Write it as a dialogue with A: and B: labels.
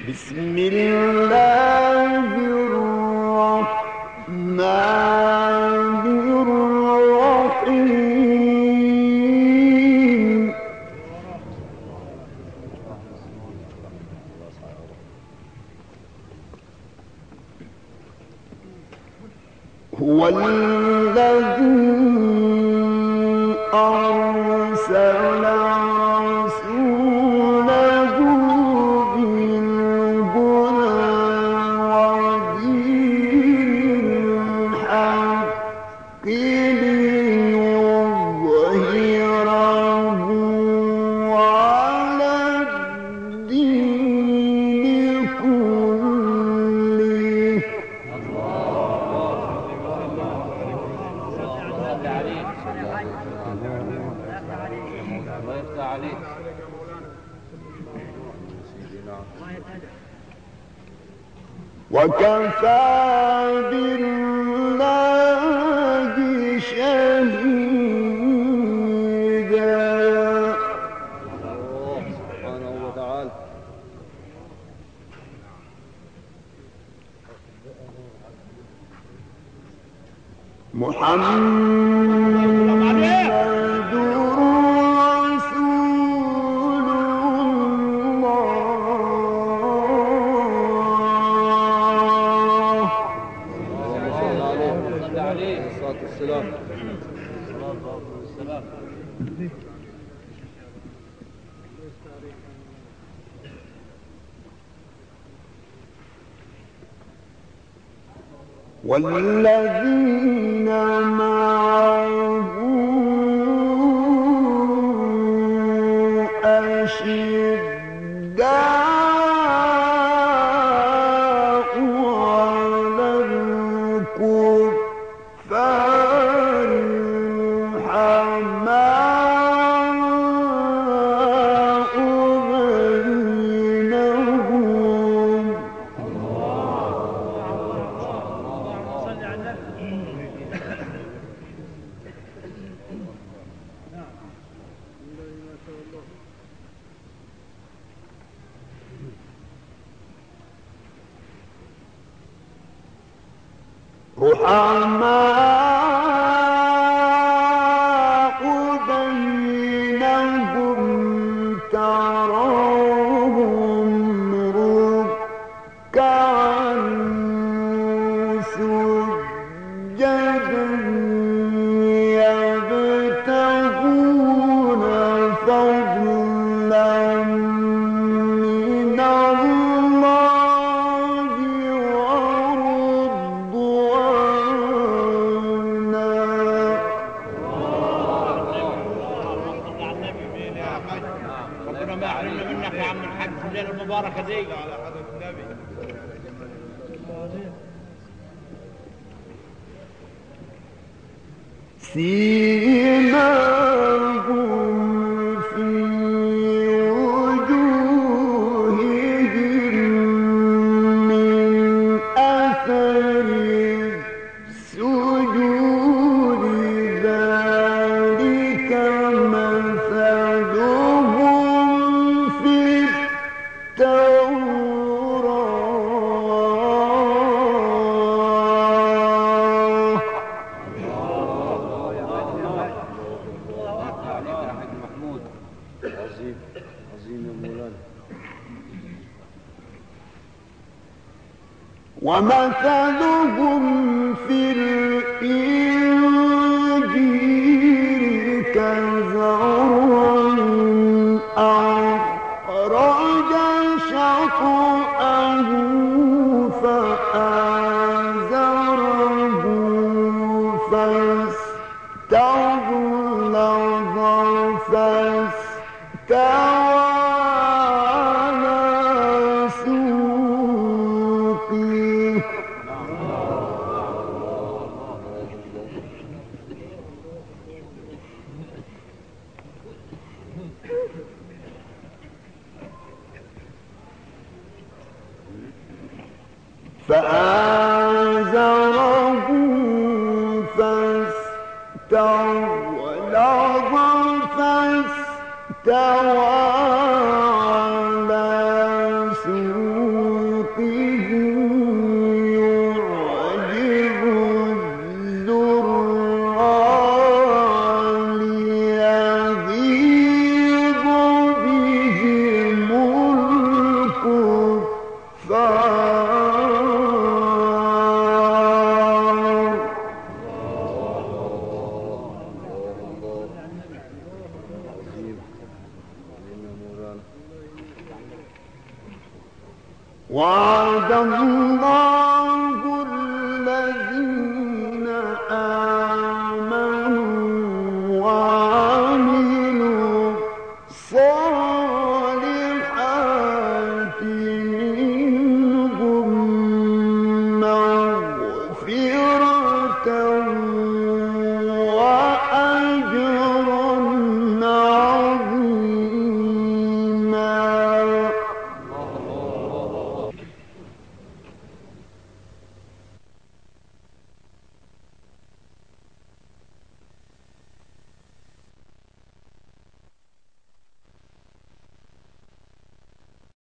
A: بسم الله الرحمن الرحيم. هو الذي أرسل رسوله بالهدى ودين الحق ليظهره على الدين كله. وكفى بالله شهيدا.
B: سبحانه وتعالى.
A: محمد رسول الله.
B: صلى عليه الصلاة والسلام.
A: والذين معه أشداء على الكفار رحماء بينهم. رحماء بينهم تراهم ركعا سجدا يبتغون فضلا من الله ورضوانا.
C: ربنا ما يحرمنا منك يا عم الحاج في الليله المباركه دي. على حضره النبي.
A: سيماهم في وجوههم من أثر السجود ذلك مثلهم في التوراة.
B: عظيم عظيم يا مولانا.
A: ومثلهم في الإنجيل كزرع أخرج شطأه فآزره فاستغلظ فاستوى على سوقه. فآزره فاستغلظ فاستوى على سوقه يعجب الزراع ليغيظ بهم الكفار.
B: عظيم يا مولانا.
A: وعد الله